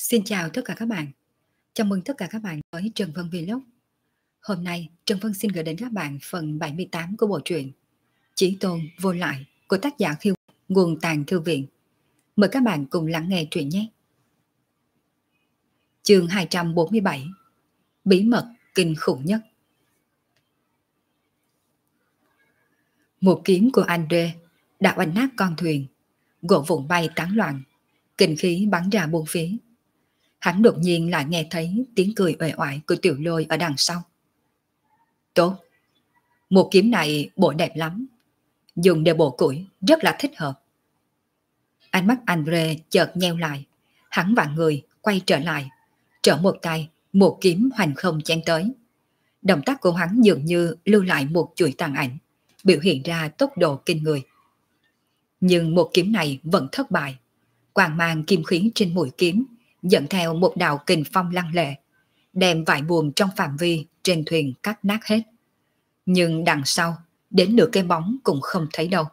Xin chào tất cả các bạn. Chào mừng tất cả các bạn với Trần Vân Vlog. Hôm nay Trần Vân xin gửi đến các bạn phần 78 của bộ truyện Chí Tôn Vô Lại của tác giả Khiêu, nguồn Tàng Thư Viện. Mời các bạn cùng lắng nghe truyện nhé. Chương 247: Bí mật kinh khủng nhất. Một kiếm của Andre đã oanh nát con thuyền, gỗ vụn bay tán loạn, kinh khí bắn ra bốn phía. Hắn đột nhiên lại nghe thấy tiếng cười uể oải của Tiểu Lôi ở đằng sau. Tốt, một kiếm này bộ đẹp lắm, dùng để bổ củi rất là thích hợp. Ánh mắt Andre chợt nheo lại, hắn vặn người quay trở lại, trở một tay, một kiếm hoành không chém tới. Động tác của hắn dường như lưu lại một chuỗi tàn ảnh, biểu hiện ra tốc độ kinh người. Nhưng một kiếm này vẫn thất bại. Quang mang kim khí trên mũi kiếm dẫn theo một đạo kình phong lăng lệ, đem vải buồm trong phạm vi trên thuyền cắt nát hết. Nhưng đằng sau, đến nửa cái bóng cũng không thấy đâu.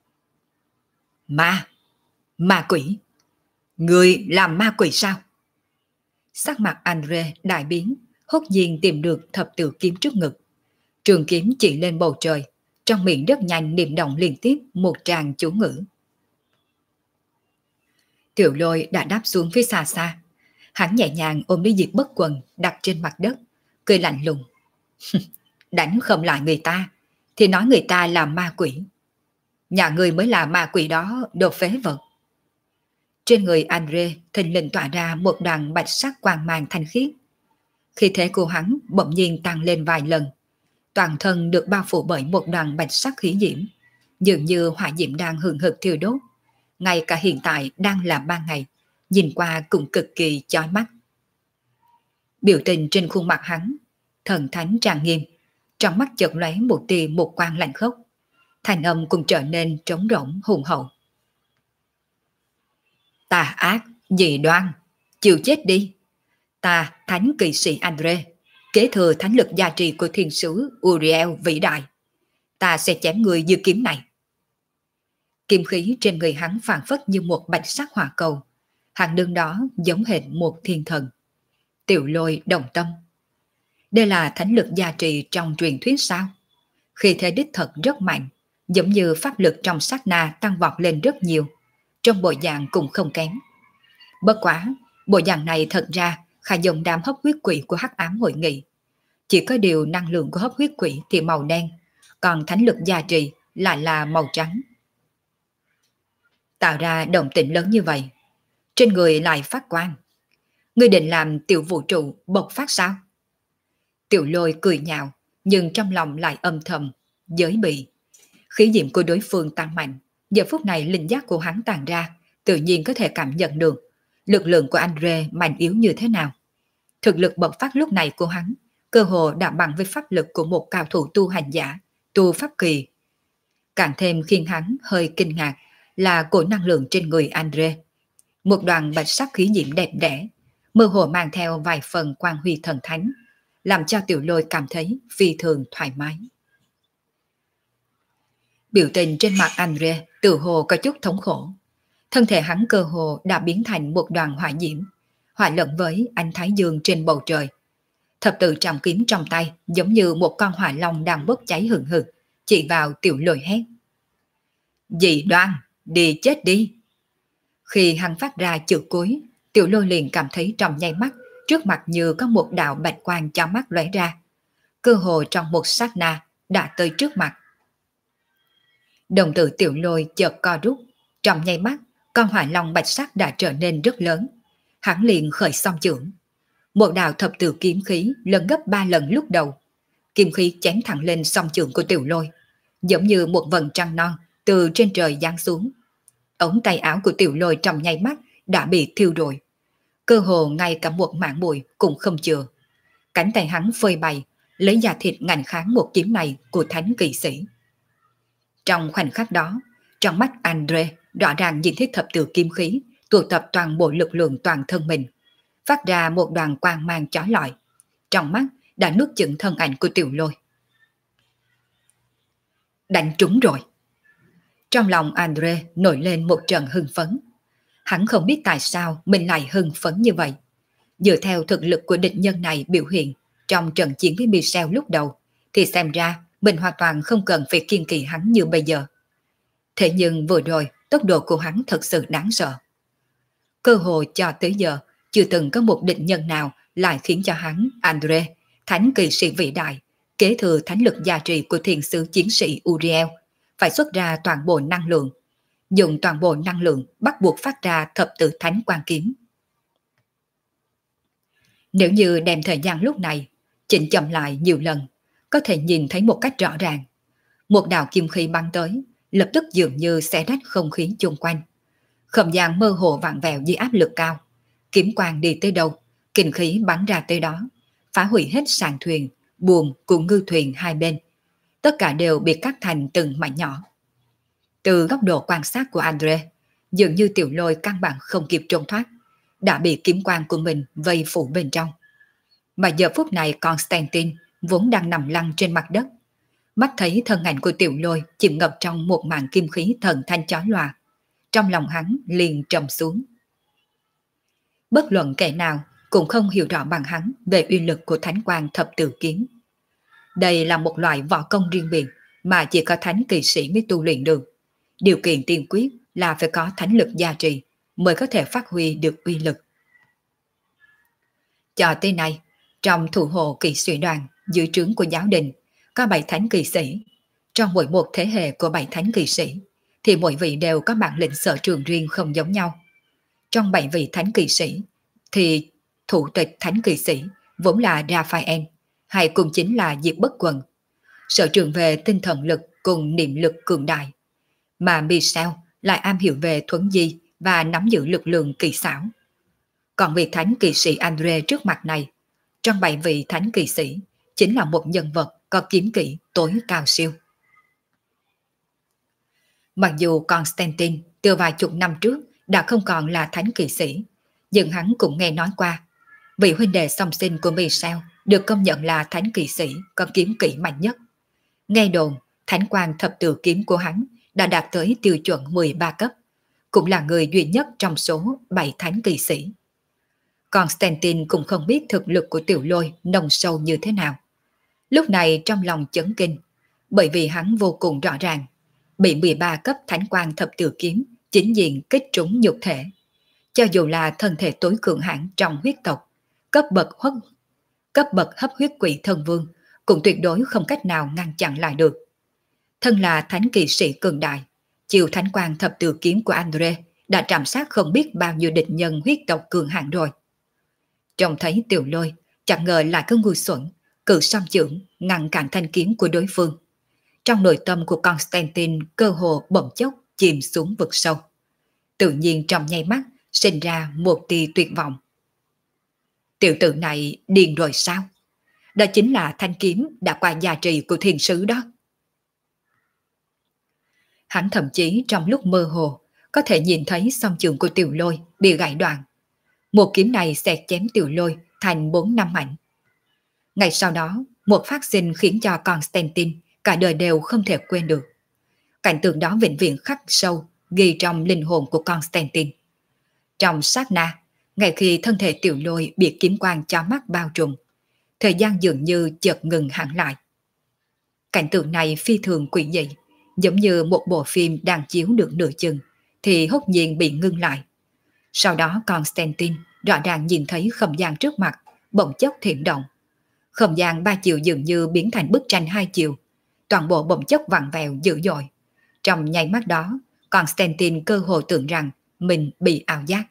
Ma quỷ! Người làm ma quỷ sao? Sắc mặt Andre đại biến, hốt nhiên tìm được thập tự kiếm trước ngực. Trường kiếm chỉ lên bầu trời, trong miệng rất nhanh niệm động liên tiếp một tràng chú ngữ. Tiểu Lôi đã đáp xuống phía xa xa. Hắn nhẹ nhàng ôm lấy Diệp Bất Quần đặt trên mặt đất, cười lạnh lùng. Đánh không lại người ta, thì nói người ta là ma quỷ. Nhà người mới là ma quỷ đó, đồ phế vật. Trên người Andre thình lình tỏa ra một đoàn bạch sắc quang mang thanh khiết. Khí thế của hắn bỗng nhiên tăng lên vài lần. Toàn thân được bao phủ bởi một đoàn bạch sắc khí diễm, dường như hỏa diễm đang hừng hực thiêu đốt. Ngay cả hiện tại đang là ban ngày, nhìn qua cũng cực kỳ chói mắt. Biểu tình trên khuôn mặt hắn thần thánh trang nghiêm, trong mắt chợt lóe một tia một quang lạnh khốc, thanh âm cũng trở nên trống rỗng hùng hậu. Tà ác, dị đoan, chịu chết đi. Ta thánh kỵ sĩ Andre, kế thừa thánh lực gia trì của thiên sứ Uriel vĩ đại. Ta sẽ chém người như kiếm này. Kim khí trên người hắn phảng phất như một bạch sắc hỏa cầu, hắn đứng đó giống hệt một thiên thần. Tiểu Lôi động tâm. Đây là thánh lực gia trì trong truyền thuyết sao? Khi thế đích thật rất mạnh, giống như pháp lực trong sát na tăng vọt lên rất nhiều, trong bộ dạng cũng không kém. Bất quá, bộ dạng này thật ra khá giống đám hấp huyết quỷ của Hắc Ám hội nghị. Chỉ có điều năng lượng của hấp huyết quỷ thì màu đen, còn thánh lực gia trì lại là màu trắng. Tạo ra động tĩnh lớn như vậy, trên người lại phát quang. Ngươi định làm tiểu vũ trụ bộc phát sao? Tiểu Lôi cười nhạo, nhưng trong lòng lại âm thầm, giới bị. Khí diệm của đối phương tăng mạnh, giờ phút này linh giác của hắn tàn ra, tự nhiên có thể cảm nhận được lực lượng của Andre mạnh yếu như thế nào. Thực lực bộc phát lúc này của hắn, cơ hồ đã bằng với pháp lực của một cao thủ tu hành giả, tu pháp kỳ. Càng thêm khiến hắn hơi kinh ngạc là cổ năng lượng trên người Andre. Một đoàn bạch sắc khí diễm đẹp đẽ, mơ hồ mang theo vài phần quang huy thần thánh, làm cho Tiểu Lôi cảm thấy phi thường thoải mái. Biểu tình trên mặt Andre tự hồ có chút thống khổ. Thân thể hắn cơ hồ đã biến thành một đoàn hỏa diễm, hòa lẫn với ánh thái dương trên bầu trời. Thập tự trọng kiếm trong tay giống như một con hỏa long đang bốc cháy hừng hực, chỉ vào Tiểu Lôi hét. Dị đoan, đi chết đi. Khi hắn phát ra chữ cuối, Tiểu Lôi liền cảm thấy trong nháy mắt, trước mặt như có một đạo bạch quang cho mắt lóe ra. Cơ hồ trong một sát na đã tới trước mặt. Đồng tử Tiểu Lôi chợt co rút, trong nháy mắt, con hỏa long bạch sắc đã trở nên rất lớn. Hắn liền khởi song chưởng. Một đạo thập tự kiếm khí lớn gấp 3 lần lúc đầu. Kiếm khí chém thẳng lên song chưởng của Tiểu Lôi, giống như một vầng trăng non từ trên trời giáng xuống. Ống tay áo của Tiểu Lôi trong nháy mắt đã bị thiêu rụi. Cơ hồ ngay cả một mảng bụi cũng không chừa. Cánh tay hắn phơi bày, lấy da thịt ngạnh kháng một kiếm này của thánh kỵ sĩ. Trong khoảnh khắc đó, trong mắt Andre rõ ràng nhìn thấy thập tự kiếm khí tụ tập toàn bộ lực lượng toàn thân mình, phát ra một đoàn quang mang chói lọi. Trong mắt đã nuốt chửng thân ảnh của Tiểu Lôi. Đánh trúng rồi. Trong lòng Andre nổi lên một trận hưng phấn. Hắn không biết tại sao mình lại hưng phấn như vậy. Dựa theo thực lực của địch nhân này biểu hiện trong trận chiến với Michel lúc đầu, thì xem ra mình hoàn toàn không cần phải kiên kỳ hắn như bây giờ. Thế nhưng vừa rồi, tốc độ của hắn thật sự đáng sợ. Cơ hội cho tới giờ, chưa từng có một địch nhân nào lại khiến cho hắn, Andre, thánh kỳ sĩ vĩ đại, kế thừa thánh lực gia trì của thiền sứ chiến sĩ Uriel, phải xuất ra toàn bộ năng lượng. Dùng toàn bộ năng lượng bắt buộc phát ra thập tự thánh quan kiếm. Nếu như đem thời gian lúc này, chỉnh chậm lại nhiều lần, có thể nhìn thấy một cách rõ ràng. Một đạo kim khí bắn tới, lập tức dường như xé rách không khí chung quanh. Không gian mơ hồ vặn vẹo dưới áp lực cao. Kiếm quang đi tới đâu, kinh khí bắn ra tới đó, phá hủy hết sàn thuyền, buồm cùng ngư thuyền hai bên. Tất cả đều bị cắt thành từng mảnh nhỏ. Từ góc độ quan sát của Andre, dường như Tiểu Lôi căn bản không kịp trốn thoát, đã bị kiếm quang của mình vây phủ bên trong. Mà giờ phút này Constantine vốn đang nằm lăn trên mặt đất. Mắt thấy thân ảnh của Tiểu Lôi chìm ngập trong một màn kim khí thần thanh chói lòa. Trong lòng hắn liền trầm xuống. Bất luận kẻ nào cũng không hiểu rõ bằng hắn về uy lực của thánh quang thập tự kiếm. Đây là một loại võ công riêng biệt mà chỉ có thánh kỳ sĩ mới tu luyện được. Điều kiện tiên quyết là phải có thánh lực gia trì mới có thể phát huy được uy lực. Cho tới nay, trong thủ hộ kỵ sĩ đoàn dưới trướng của giáo đình có 7 thánh kỳ sĩ. Trong mỗi một thế hệ của 7 thánh kỳ sĩ thì mỗi vị đều có bản lĩnh sở trường riêng không giống nhau. Trong 7 vị thánh kỳ sĩ thì thủ tịch thánh kỳ sĩ vốn là Raphael, hay cùng chính là Diệp Bất Quần, sở trường về tinh thần lực cùng niệm lực cường đại. Mà Michel lại am hiểu về thuấn di và nắm giữ lực lượng kỳ xảo. Còn vị thánh kỳ sĩ Andre trước mặt này, trong 7 vị thánh kỳ sĩ, chính là một nhân vật có kiếm kỹ tối cao siêu. Mặc dù Constantine từ vài chục năm trước đã không còn là thánh kỳ sĩ, nhưng hắn cũng nghe nói qua vị huynh đệ song sinh của Michel được công nhận là thánh kỳ sĩ có kiếm kỹ mạnh nhất. Nghe đồn, thánh quang thập tự kiếm của hắn đã đạt tới tiêu chuẩn 13 cấp, cũng là người duy nhất trong số 7 thánh kỳ sĩ. Constantine cũng không biết thực lực của Tiểu Lôi nồng sâu như thế nào. Lúc này trong lòng chấn kinh, bởi vì hắn vô cùng rõ ràng, bị 13 cấp thánh quang thập tự kiếm chính diện kích trúng nhục thể. Cho dù là thân thể tối cường hãn trong huyết tộc, cấp bậc hấp huyết quỷ thân vương, cũng tuyệt đối không cách nào ngăn chặn lại được. Thân là thánh kỳ sĩ cường đại, chiều thánh quang thập tự kiếm của Andre đã trảm sát không biết bao nhiêu địch nhân huyết tộc cường hãn rồi. Trông thấy Tiểu Lôi, chẳng ngờ lại có ngu xuẩn, cự song chưởng ngăn cản thanh kiếm của đối phương. Trong nội tâm của Constantine cơ hồ bỗng chốc chìm xuống vực sâu. Tự nhiên trong nháy mắt sinh ra một tia tuyệt vọng. Tiểu tử này điên rồi sao? Đó chính là thanh kiếm đã qua gia trì của thiên sứ đó. Hắn thậm chí trong lúc mơ hồ có thể nhìn thấy song chưởng của Tiểu Lôi bị gãy đoạn. Một kiếm này xẹt chém Tiểu Lôi thành 4-5 mảnh. Ngày sau đó, một phát sinh khiến cho Constantine cả đời đều không thể quên được. Cảnh tượng đó vĩnh viễn khắc sâu, ghi trong linh hồn của Constantine. Trong sát na, ngay khi thân thể Tiểu Lôi bị kiếm quang chói mắt bao trùm, thời gian dường như chợt ngừng hẳn lại. Cảnh tượng này phi thường quỷ dị, giống như một bộ phim đang chiếu được nửa chừng, thì hốt nhiên bị ngưng lại. Sau đó Constantine rõ ràng nhìn thấy không gian trước mặt bỗng chốc thiểm động. Không gian 3 chiều dường như biến thành bức tranh 2 chiều, toàn bộ bỗng chốc vặn vẹo dữ dội. Trong nháy mắt đó, Constantine cơ hồ tưởng rằng mình bị ảo giác.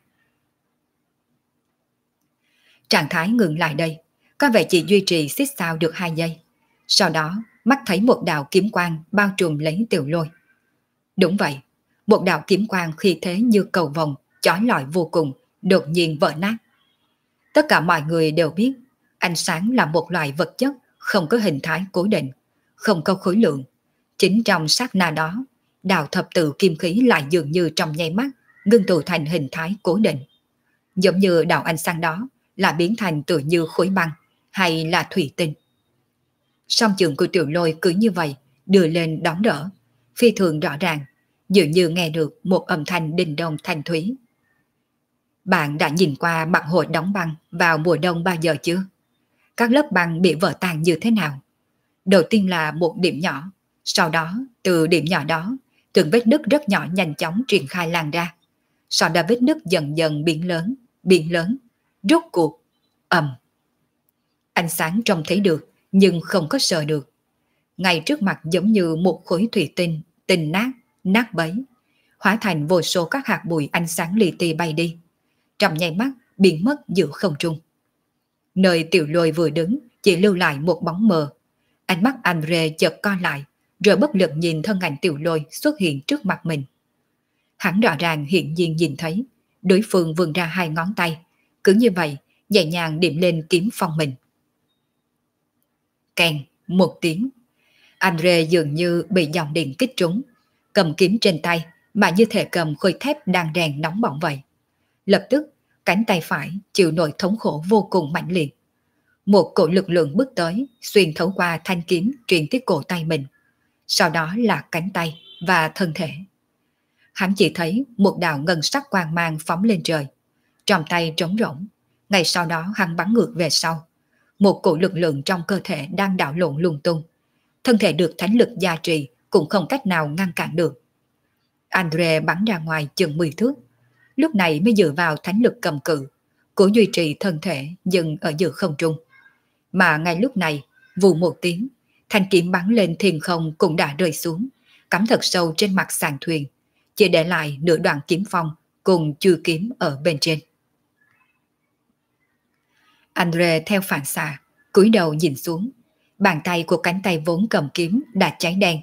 Trạng thái ngừng lại đây, có vẻ chỉ duy trì xích sao được 2 giây. Sau đó, mắt thấy một đạo kiếm quang bao trùm lấy Tiểu Lôi. Đúng vậy, một đạo kiếm quang khi thế như cầu vồng, chói lọi vô cùng, đột nhiên vỡ nát. Tất cả mọi người đều biết, ánh sáng là một loại vật chất không có hình thái cố định, không có khối lượng. Chính trong sát na đó, đạo thập tự kim khí lại dường như trong nháy mắt ngưng tụ thành hình thái cố định. Giống như đạo ánh sáng đó là biến thành tựa như khối băng hay là thủy tinh. Song chưởng của Tiểu Lôi cứ như vậy đưa lên đón đỡ, phi thường rõ ràng, dường như nghe được một âm thanh đình đông thanh thúy. Bạn đã nhìn qua mặt hồ đóng băng vào mùa đông bao giờ chưa? Các lớp băng bị vỡ tan như thế nào? Đầu tiên là một điểm nhỏ, sau đó từ điểm nhỏ đó, từng vết nứt rất nhỏ nhanh chóng triển khai lan ra. Sau đó vết nứt dần dần biến lớn, rốt cuộc, ầm. Ánh sáng trông thấy được, nhưng không có sờ được. Ngay trước mặt giống như một khối thủy tinh, tinh nát, nát bấy, hóa thành vô số các hạt bụi ánh sáng li ti bay đi. Trong nháy mắt, biến mất giữa không trung. Nơi Tiểu Lôi vừa đứng, chỉ lưu lại một bóng mờ. Ánh mắt Andre chợt co lại, rồi bất lực nhìn thân ảnh Tiểu Lôi xuất hiện trước mặt mình. Hắn rõ ràng hiện nhiên nhìn thấy, đối phương vươn ra hai ngón tay, cứ như vậy, nhẹ nhàng điểm lên kiếm phong mình. Kèn, một tiếng. Andre dường như bị dòng điện kích trúng, cầm kiếm trên tay mà như thể cầm khối thép đang rèn nóng bỏng vậy. Lập tức, cánh tay phải chịu nỗi thống khổ vô cùng mãnh liệt. Một cổ lực lượng bước tới, xuyên thấu qua thanh kiếm truyền tới cổ tay mình. Sau đó là cánh tay và thân thể. Hắn chỉ thấy một đạo ngân sắc quang mang phóng lên trời. Trong tay trống rỗng. Ngay sau đó hắn bắn ngược về sau. Một cổ lực lượng trong cơ thể đang đảo lộn lung tung. Thân thể được thánh lực gia trì cũng không cách nào ngăn cản được. Andre bắn ra ngoài chừng 10 thước. Lúc này mới dựa vào thánh lực cầm cự, cố duy trì thân thể dừng ở giữa không trung. Mà ngay lúc này, vù một tiếng, thanh kiếm bắn lên thiên không cũng đã rơi xuống, cắm thật sâu trên mặt sàn thuyền, chỉ để lại nửa đoạn kiếm phong cùng chư kiếm ở bên trên. Andre theo phản xạ, cúi đầu nhìn xuống, bàn tay của cánh tay vốn cầm kiếm đã cháy đen.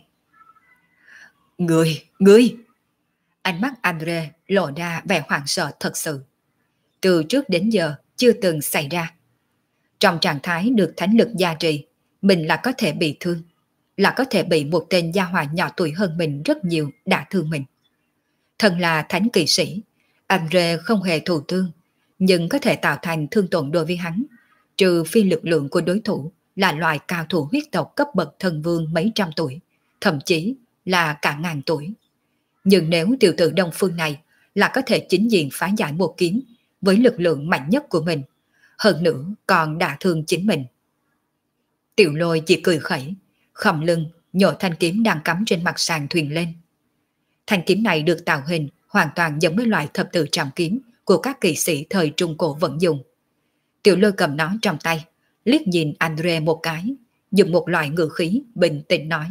Ngươi! Ánh mắt Andre lộ ra vẻ hoảng sợ thật sự. Từ trước đến giờ chưa từng xảy ra. Trong trạng thái được thánh lực gia trì, mình là có thể bị thương, là có thể bị một tên gia hỏa nhỏ tuổi hơn mình rất nhiều đả thương mình. Thân là thánh kỵ sĩ, Andre không hề thù thương, nhưng có thể tạo thành thương tổn đối với hắn, trừ phi lực lượng của đối thủ là loài cao thủ huyết tộc cấp bậc thần vương mấy trăm tuổi, thậm chí là cả ngàn tuổi. Nhưng nếu tiểu tử Đông Phương này là có thể chính diện phá giải một kiếm với lực lượng mạnh nhất của mình, hơn nữa còn đả thương chính mình. Tiểu Lôi chỉ cười khẩy, khom lưng nhổ thanh kiếm đang cắm trên mặt sàn thuyền lên. Thanh kiếm này được tạo hình hoàn toàn giống với loại thập tự trọng kiếm của các kỵ sĩ thời Trung Cổ vẫn dùng. Tiểu Lôi cầm nó trong tay, liếc nhìn Andre một cái, dùng một loại ngữ khí bình tĩnh nói.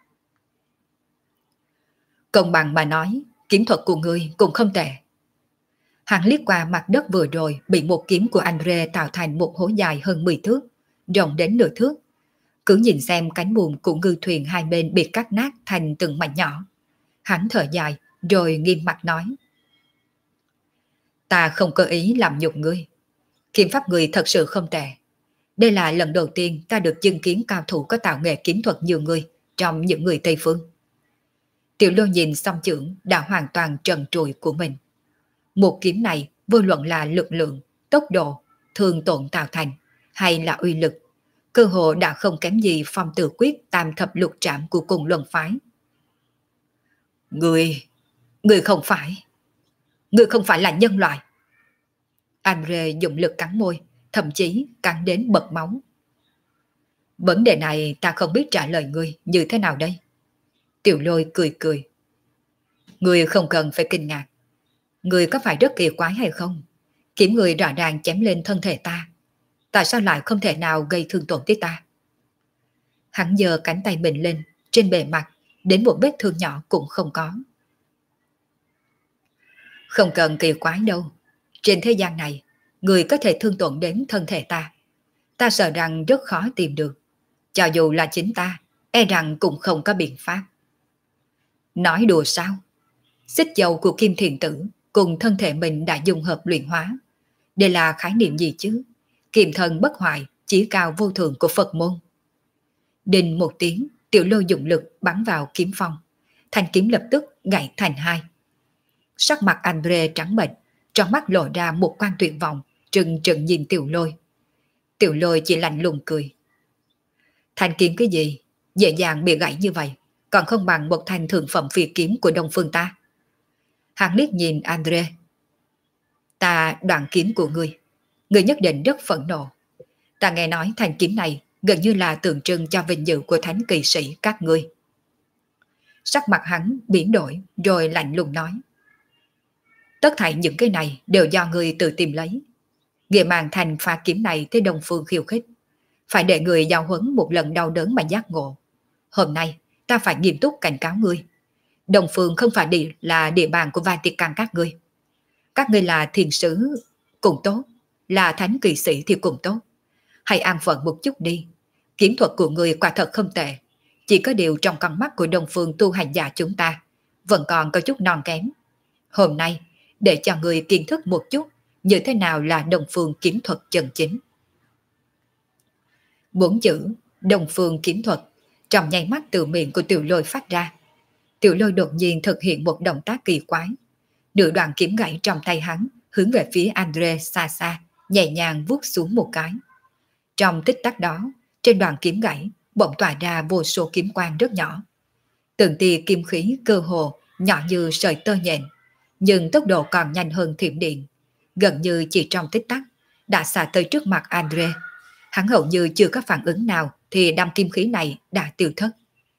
Công bằng mà nói, kiếm thuật của ngươi cũng không tệ. Hắn liếc qua mặt đất vừa rồi bị một kiếm của Andre tạo thành một hố dài hơn 10 thước, rộng đến nửa thước. Cứ nhìn xem cánh buồm của ngư thuyền hai bên bị cắt nát thành từng mảnh nhỏ. Hắn thở dài rồi nghiêm mặt nói. Ta không có ý làm nhục ngươi. Kiếm pháp ngươi thật sự không tệ. Đây là lần đầu tiên ta được chứng kiến cao thủ có tạo nghệ kiếm thuật như ngươi trong những người Tây Phương. Tiểu Lôi nhìn song chưởng đã hoàn toàn trần trụi của mình. Một kiếm này vô luận là lực lượng, tốc độ, thương tổn tạo thành hay là uy lực, cơ hồ đã không kém gì phong tử quyết tam thập lục trảm của cùng luân phái. Ngươi không phải là nhân loại. Andre dùng lực cắn môi, thậm chí cắn đến bật máu. Vấn đề này ta không biết trả lời ngươi như thế nào đây. Tiểu Lôi cười cười. Ngươi không cần phải kinh ngạc. Ngươi có phải rất kỳ quái hay không? Kiếm ngươi rõ ràng chém lên thân thể ta. Tại sao lại không thể nào gây thương tổn tới ta? Hắn giơ cánh tay mình lên, trên bề mặt, đến một vết thương nhỏ cũng không có. Không cần kỳ quái đâu. Trên thế gian này, ngươi có thể thương tổn đến thân thể ta. Ta sợ rằng rất khó tìm được. Cho dù là chính ta, e rằng cũng không có biện pháp. Nói đùa sao? Xích dầu của Kim Thiền Tử cùng thân thể mình đã dung hợp luyện hóa. Đây là khái niệm gì chứ? Kiềm thần bất hoại, chí cao vô thượng của Phật môn. Đinh một tiếng, Tiểu Lôi dụng lực bắn vào kiếm phong. Thanh kiếm lập tức gãy thành hai. Sắc mặt Andre trắng bệch, trong mắt lộ ra một quan tuyệt vọng, trừng trừng nhìn Tiểu Lôi. Tiểu Lôi chỉ lạnh lùng cười. Thanh kiếm cái gì? Dễ dàng bị gãy như vậy, còn không bằng một thanh thượng phẩm phi kiếm của Đông Phương ta. Hắn liếc nhìn Andre. Ta đoạn kiếm của ngươi nhất định rất phẫn nộ. Ta nghe nói thanh kiếm này gần như là tượng trưng cho vinh dự của thánh kỵ sĩ các ngươi. Sắc mặt hắn biến đổi rồi lạnh lùng nói. Tất thảy những cái này đều do ngươi tự tìm lấy. Nghĩa mang thành pha kiếm này tới Đông Phương khiêu khích. Phải để người giáo huấn một lần đau đớn mà giác ngộ. Hôm nay ta phải nghiêm túc cảnh cáo ngươi. Đông Phương không phải là địa bàn của Vatican các ngươi. Các ngươi là thiền sứ cũng tốt, là thánh kỵ sĩ thì cũng tốt. Hãy an phận một chút đi. Kiếm thuật của ngươi quả thật không tệ. Chỉ có điều trong con mắt của Đông Phương tu hành giả chúng ta vẫn còn có chút non kém. Hôm nay để cho ngươi kiến thức một chút như thế nào là Đông Phương kiếm thuật chân chính. 4 chữ Đông Phương kiếm thuật trong nháy mắt từ miệng của Tiểu Lôi phát ra. Tiểu Lôi đột nhiên thực hiện một động tác kỳ quái. Nửa đoạn kiếm gãy trong tay hắn hướng về phía Andre xa xa, nhẹ nhàng vuốt xuống một cái. Trong tích tắc đó, trên đoạn kiếm gãy bỗng tỏa ra vô số kiếm quang rất nhỏ. Từng tia kim khí cơ hồ nhỏ như sợi tơ nhện, nhưng tốc độ còn nhanh hơn thiểm điện. Gần như chỉ trong tích tắc đã xả tới trước mặt Andre. Hắn hầu như chưa có phản ứng nào thì đám kim khí này đã tiêu thất.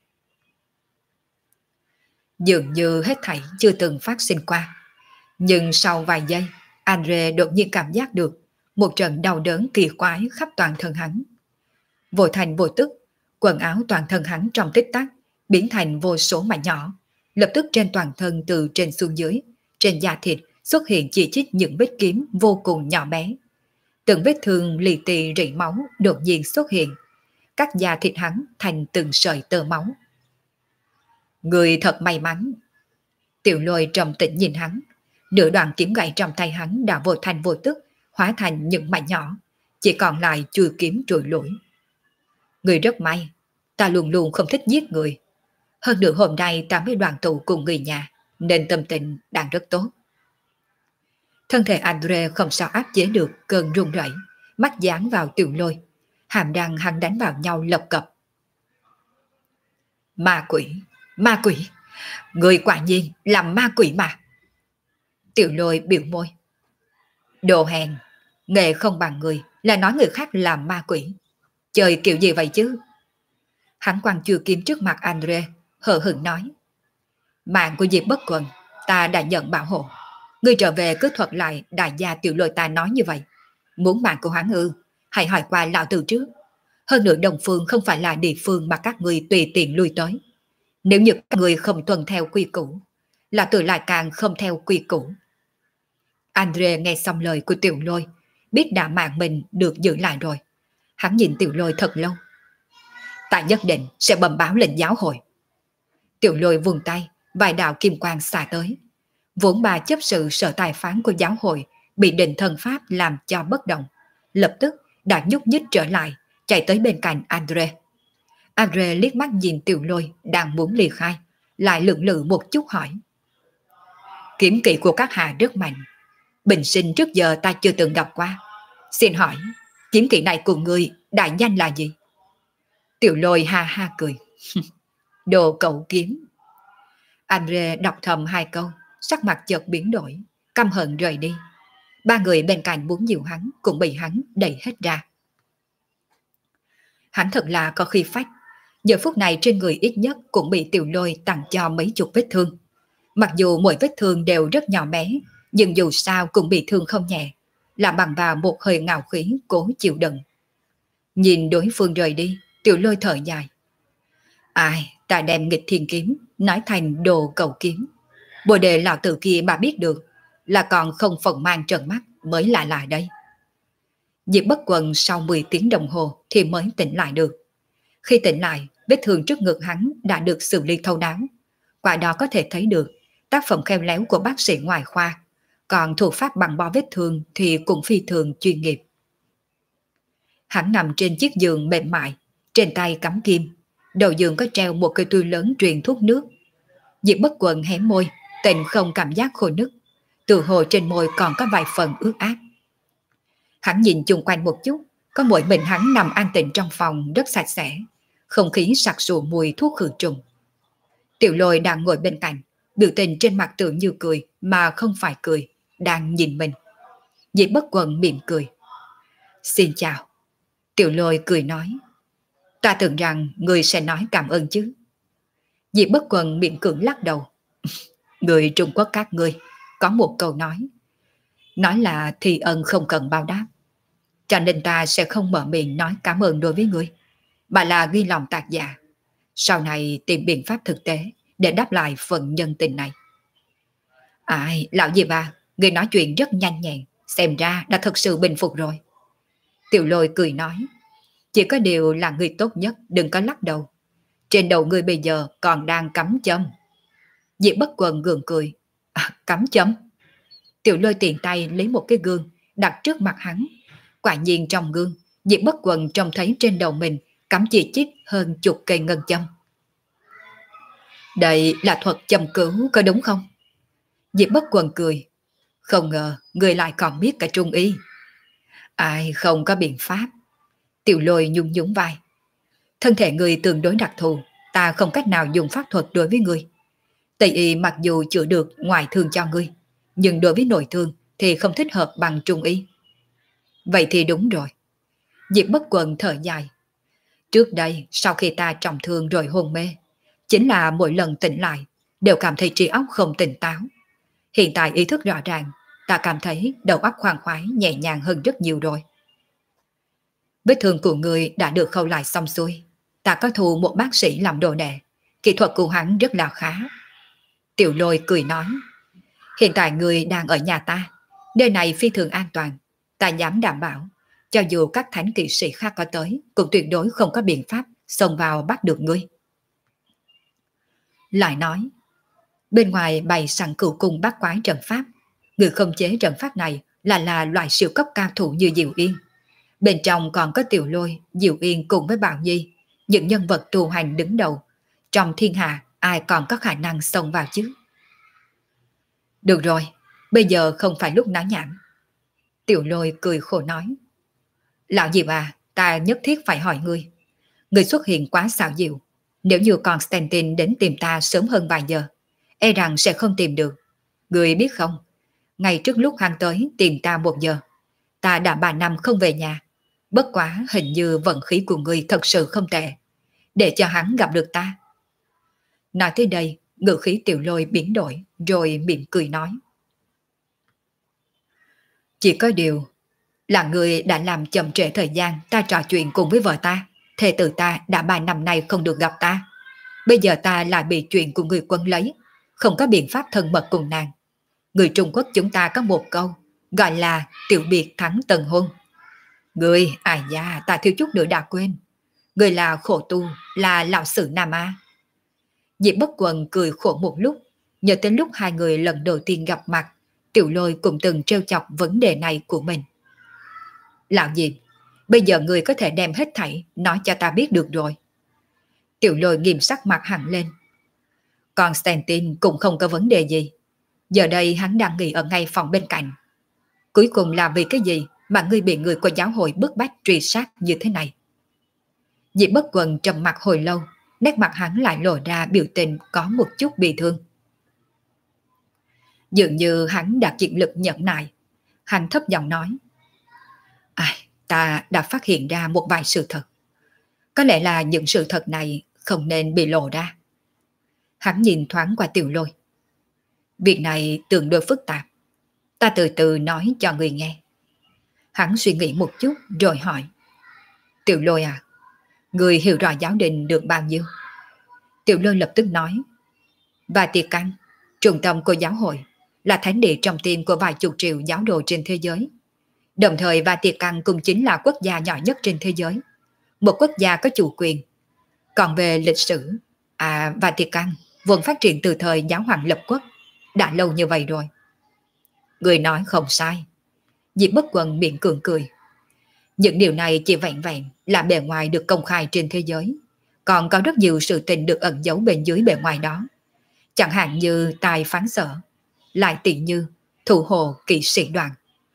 Dường như hết thảy chưa từng phát sinh qua. Nhưng sau vài giây, Andre đột nhiên cảm giác được một trận đau đớn kỳ quái khắp toàn thân hắn. Vô thành vô tức, quần áo toàn thân hắn trong tích tắc biến thành vô số mảnh nhỏ. Lập tức trên toàn thân từ trên xuống dưới, trên da thịt xuất hiện chỉ chít những vết kiếm vô cùng nhỏ bé. Từng vết thương lì tì rỉ máu đột nhiên xuất hiện, cắt da thịt hắn thành từng sợi tơ máu. Người thật may mắn. Tiểu Lôi trầm tĩnh nhìn hắn, nửa đoạn kiếm gãy trong tay hắn đã vô thành vô tức hóa thành những mảnh nhỏ, chỉ còn lại chui kiếm trùi lũi. Người rất may, ta luôn luôn không thích giết người. Hơn nữa hôm nay ta mới đoàn tụ cùng người nhà, nên tâm tình đang rất tốt. Thân thể Andre không sao áp chế được cơn run rẩy, mắt dán vào Tiểu Lôi, hàm răng hắn đánh vào nhau lập cập. Ma quỷ, người quả nhiên là ma quỷ mà. Tiểu Lôi biểu môi. Đồ hèn, nghề không bằng người là nói người khác là ma quỷ. Chơi kiểu gì vậy chứ? Hắn quăng chùi kiếm trước mặt Andre, hờ hững nói. Mạng của Diệp Bất Quần, ta đã nhận bảo hộ. Ngươi trở về cứ thuật lại đại gia Tiểu Lôi ta nói như vậy. Muốn mạng của hắn ư, hãy hỏi qua lão tử trước. Hơn nữa Đông Phương không phải là địa phương mà các ngươi tùy tiện lui tới. Nếu như các ngươi không tuân theo quy củ, lão tử lại càng không theo quy củ. Andre nghe xong lời của Tiểu Lôi, biết đã mạng mình được giữ lại rồi. Hắn nhìn Tiểu Lôi thật lâu. Ta nhất định sẽ bẩm báo lên giáo hội. Tiểu Lôi vùng tay, vài đạo kim quang xả tới. Vốn bà chấp sự sở tài phán của giáo hội bị định thần pháp làm cho bất động, lập tức đã nhúc nhích trở lại, chạy tới bên cạnh Andre. Andre liếc mắt nhìn Tiểu Lôi đang muốn ly khai, lại lưỡng lự một chút hỏi. Kiếm kỵ của các hạ rất mạnh, bình sinh trước giờ ta chưa từng gặp qua. Xin hỏi, kiếm kỵ này của ngươi đại danh là gì? Tiểu Lôi ha ha cười. Đồ cậu kiếm. Andre đọc thầm hai câu, sắc mặt chợt biến đổi, căm hận rời đi. Ba người bên cạnh muốn dịu hắn cũng bị hắn đẩy hết ra. Hắn thật là có khí phách. Giờ phút này trên người ít nhất cũng bị Tiểu Lôi tặng cho mấy chục vết thương. Mặc dù mỗi vết thương đều rất nhỏ bé, nhưng dù sao cũng bị thương không nhẹ, là bằng vào một hơi ngạo khí cố chịu đựng. Nhìn đối phương rời đi, Tiểu Lôi thở dài. Ai, ta đem nghịch thiên kiếm nói thành đồ cầu kiếm. Bồ đề lão tử kia bà biết được, là còn không phần mang trợn mắt mới lạ đây. Diệp Bất Quần sau 10 tiếng đồng hồ thì mới tỉnh lại được. Khi tỉnh lại, vết thương trước ngực hắn đã được xử lý thấu đáo. Qua đó có thể thấy được tác phẩm khéo léo của bác sĩ ngoại khoa, còn thủ pháp bằng bo vết thương thì cũng phi thường chuyên nghiệp. Hắn nằm trên chiếc giường mềm mại, trên tay cắm kim, đầu giường có treo một cây tuy lớn truyền thuốc nước. Diệp Bất Quần hé môi, tình không cảm giác khô nức, từ hồ trên môi còn có vài phần ướt át. Hắn nhìn chung quanh một chút, có mỗi mình hắn nằm an tịnh trong phòng rất sạch sẽ, không khí sặc sụa mùi thuốc khử trùng. Tiểu Lôi đang ngồi bên cạnh, biểu tình trên mặt tưởng như cười mà không phải cười, đang nhìn mình. Diệp Bất Quần mỉm cười. Xin chào. Tiểu Lôi cười nói. Ta tưởng rằng người sẽ nói cảm ơn chứ. Diệp Bất Quần miệng cưỡng lắc đầu. Người Trung Quốc các ngươi có một câu nói là thi ân không cần báo đáp. Cho nên ta sẽ không mở miệng nói cảm ơn đối với ngươi, mà là ghi lòng tạc dạ. Sau này tìm biện pháp thực tế để đáp lại phần nhân tình này. Ai, lão Diệp à, ngươi nói chuyện rất nhanh nhẹn, xem ra đã thật sự bình phục rồi. Tiểu Lôi cười nói. Chỉ có điều là người tốt nhất đừng có lắc đầu. Trên đầu ngươi bây giờ còn đang cắm châm. Diệp Bất Quần gượng cười. Cắm châm? Tiểu Lôi tiện tay lấy một cái gương đặt trước mặt hắn. Quả nhiên trong gương, Diệp Bất Quần trông thấy trên đầu mình cắm chỉ chít hơn chục cây ngân châm. Đây là thuật châm cứu có đúng không? Diệp Bất Quần cười. Không ngờ người lại còn biết cả trung y. Ai không có biện pháp. Tiểu Lôi nhún nhún vai. Thân thể người tương đối đặc thù, ta không cách nào dùng pháp thuật đối với người. Tây y mặc dù chữa được ngoại thương cho ngươi, nhưng đối với nội thương thì không thích hợp bằng trung y. Vậy thì đúng rồi. Diệp Bất Quần thở dài. Trước đây, sau khi ta trọng thương rồi hôn mê, chính là mỗi lần tỉnh lại, đều cảm thấy trí óc không tỉnh táo. Hiện tại ý thức rõ ràng, ta cảm thấy đầu óc khoan khoái nhẹ nhàng hơn rất nhiều rồi. Vết thương của người đã được khâu lại xong xuôi. Ta có thù một bác sĩ làm đồ đệ, kỹ thuật của hắn rất là khá. Tiểu Lôi cười nói. Hiện tại người đang ở nhà ta, nơi này phi thường an toàn. Ta dám đảm bảo, cho dù các thánh kỵ sĩ khác có tới, cũng tuyệt đối không có biện pháp xông vào bắt được ngươi. Lại nói, bên ngoài bày sẵn cửu cung bát quái trận pháp. Người không chế trận pháp này là loại siêu cấp cao thủ như Diệu Yên. Bên trong còn có Tiểu Lôi, Diệu Yên cùng với Bảo Nhi, những nhân vật tu hành đứng đầu. Trong thiên hạ, ai còn có khả năng xông vào chứ? Được rồi, bây giờ không phải lúc nói nhảm. Tiểu Lôi cười khổ nói. Lão Diệp à, ta nhất thiết phải hỏi ngươi. Ngươi xuất hiện quá xảo diệu. Nếu như Constantine đến tìm ta sớm hơn vài giờ, e rằng sẽ không tìm được. Ngươi biết không, ngay trước lúc hắn tới tìm ta 1 giờ, ta đã 3 năm không về nhà. Bất quá hình như vận khí của ngươi thật sự không tệ, để cho hắn gặp được ta. Nói tới đây, ngữ khí Tiểu Lôi biến đổi, rồi mỉm cười nói. Chỉ có điều là người đã làm chậm trễ thời gian ta trò chuyện cùng với vợ ta. Thê tử ta đã 3 năm nay không được gặp ta. Bây giờ ta lại bị chuyện của người quân lấy, không có biện pháp thân mật cùng nàng. Người Trung Quốc chúng ta có một câu, gọi là tiểu biệt thắng tần hôn. Người, à da, ta thiếu chút nữa đã quên. Người là khổ tu, là lão sử Nam A. Diệp Bất Quần cười khổ một lúc, nhớ đến lúc hai người lần đầu tiên gặp mặt, Tiểu Lôi cũng từng trêu chọc vấn đề này của mình. Lão Diệp, bây giờ người có thể đem hết thảy nói cho ta biết được rồi. Tiểu Lôi nghiêm sắc mặt hẳn lên. Constantine cũng không có vấn đề gì. Giờ đây hắn đang nghỉ ở ngay phòng bên cạnh. Cuối cùng là vì cái gì mà ngươi bị người của giáo hội bức bách truy sát như thế này? Diệp Bất Quần trầm mặt hồi lâu, nét mặt hắn lại lộ ra biểu tình có một chút bị thương. Dường như hắn đã kiệt lực nhẫn nại. Hắn thấp giọng nói. Ta đã phát hiện ra một vài sự thật. Có lẽ là những sự thật này không nên bị lộ ra. Hắn nhìn thoáng qua Tiểu Lôi. Việc này tương đối phức tạp. Ta từ từ nói cho người nghe. Hắn suy nghĩ một chút rồi hỏi. Tiểu Lôi à, người hiểu rõ giáo đình được bao nhiêu? Tiểu Lôi lập tức nói. Và Tiệt Căn, trung tâm của giáo hội, là thánh địa trong tim của vài chục triệu giáo đồ trên thế giới. Đồng thời và Tiệt Căn cũng chính là quốc gia nhỏ nhất trên thế giới. Một quốc gia có chủ quyền. Còn về lịch sử, và Tiệt Căn vốn phát triển từ thời giáo hoàng lập quốc, đã lâu như vậy rồi. Người nói không sai. Diệp Bất Quần miệng cường cười. Những điều này chỉ vẹn vẹn là bề ngoài được công khai trên thế giới. Còn có rất nhiều sự tình được ẩn giấu bên dưới bề ngoài đó. Chẳng hạn như tài phán sở, lại tỷ như thủ hộ kỵ sĩ đoàn.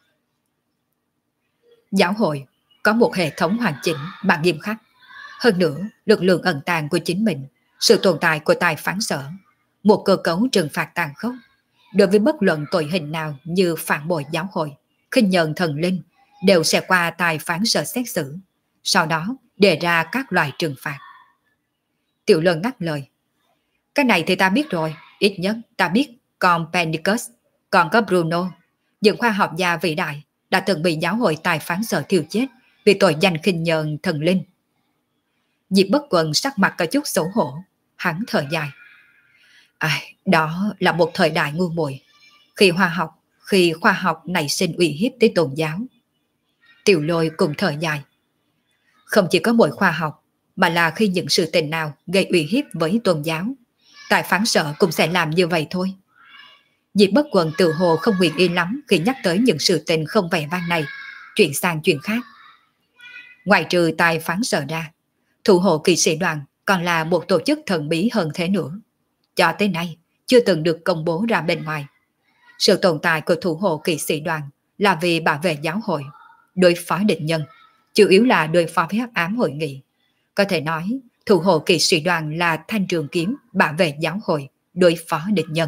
Giáo hội có một hệ thống hoàn chỉnh mà nghiêm khắc. Hơn nữa, lực lượng ẩn tàng của chính mình, sự tồn tại của tài phán sở, một cơ cấu trừng phạt tàn khốc đối với bất luận tội hình nào như phản bội giáo hội, khinh nhờn thần linh đều sẽ qua tài phán sở xét xử, sau đó đề ra các loại trừng phạt. Tiểu Lân ngắt lời. Cái này thì ta biết rồi, ít nhất ta biết còn Penicus, còn có Bruno, những khoa học gia vĩ đại đã từng bị giáo hội tài phán sở thiêu chết vì tội danh khinh nhờn thần linh. Diệp Bất Quần sắc mặt có chút xấu hổ, hắn thở dài. Đó là một thời đại ngu muội, khi khoa học nảy sinh uy hiếp tới tôn giáo. Tiểu Lôi cùng thở dài. Không chỉ có mỗi khoa học, mà là khi những sự tình nào gây uy hiếp với tôn giáo, tài phán sở cũng sẽ làm như vậy thôi. Diệp Bất Quần tự hồ không nguyện yên lắm khi nhắc tới những sự tình không vẻ vang này, chuyển sang chuyện khác. Ngoài trừ tài phán sở ra, thủ hộ kỵ sĩ đoàn còn là một tổ chức thần bí hơn thế nữa. Cho tới nay, chưa từng được công bố ra bên ngoài. Sự tồn tại của thủ hộ kỵ sĩ đoàn là vì bảo vệ giáo hội, đối phó địch nhân, chủ yếu là đối phó với hắc ám hội nghị. Có thể nói, thủ hộ kỵ sĩ đoàn là thanh trường kiếm bảo vệ giáo hội, đối phó địch nhân.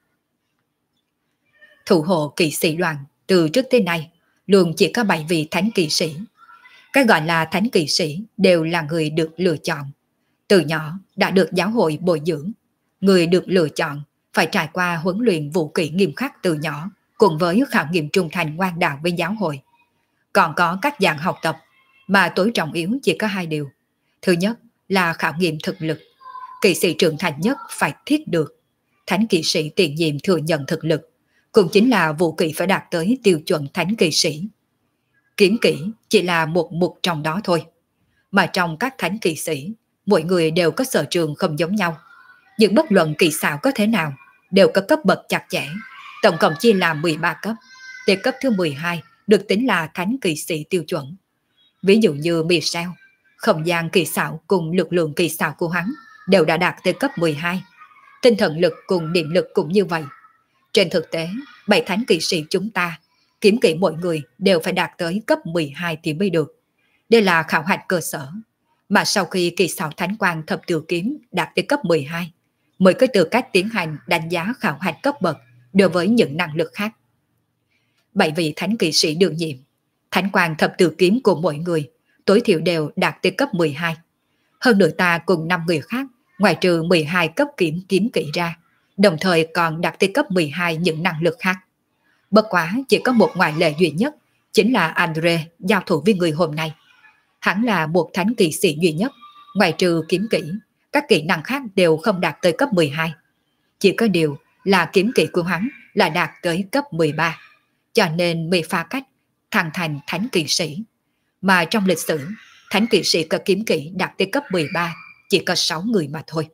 Thủ hộ kỵ sĩ đoàn từ trước tới nay luôn chỉ có 7 vị thánh kỵ sĩ. Cái gọi là thánh kỵ sĩ đều là người được lựa chọn. Từ nhỏ đã được giáo hội bồi dưỡng. Người được lựa chọn phải trải qua huấn luyện vũ kỹ nghiêm khắc từ nhỏ, cùng với khảo nghiệm trung thành ngoan đạo với giáo hội. Còn có các dạng học tập, mà tối trọng yếu chỉ có 2 điều. Thứ nhất là khảo nghiệm thực lực. Kỵ sĩ trưởng thành nhất phải thiết được. Thánh kỵ sĩ tiền nhiệm thừa nhận thực lực, cũng chính là vũ kỹ phải đạt tới tiêu chuẩn thánh kỵ sĩ. Kiếm kỹ chỉ là một mục trong đó thôi. Mà trong các thánh kỵ sĩ, mỗi người đều có sở trường không giống nhau. Nhưng bất luận kỹ xảo có thế nào, đều có cấp bậc chặt chẽ. Tổng cộng chia làm 13 cấp. Tới cấp thứ 12 được tính là thánh kỵ sĩ tiêu chuẩn. Ví dụ như Michel, không gian kỹ xảo cùng lực lượng kỹ xảo của hắn đều đã đạt tới cấp 12. Tinh thần lực cùng niệm lực cũng như vậy. Trên thực tế, 7 thánh kỵ sĩ chúng ta, kiếm kỹ mỗi người đều phải đạt tới cấp 12 thì mới được. Đây là khảo hạch cơ sở. Mà sau khi kỹ xảo thánh quang thập tự kiếm đạt tới cấp 12, mới có tư cách tiến hành đánh giá khảo hạch cấp bậc đối với những năng lực khác. 7 vị thánh kỵ sĩ đương nhiệm, thánh quang thập tự kiếm của mỗi người tối thiểu đều đạt tới cấp 12. Hơn nữa ta cùng 5 người khác, ngoài trừ 12 cấp kiếm kỹ ra, đồng thời còn đạt tới cấp 12 những năng lực khác. Bất quá chỉ có một ngoại lệ duy nhất, chính là Andre giao thủ với người hôm nay. Hắn là một thánh kỵ sĩ duy nhất, ngoài trừ kiếm kỹ, các kỹ năng khác đều không đạt tới cấp 12. Chỉ có điều là kiếm kỹ của hắn là đạt tới cấp 13, cho nên mới phá cách thăng thành thánh kỵ sĩ. Mà trong lịch sử, thánh kỵ sĩ có kiếm kỹ đạt tới cấp 13 chỉ có 6 người mà thôi.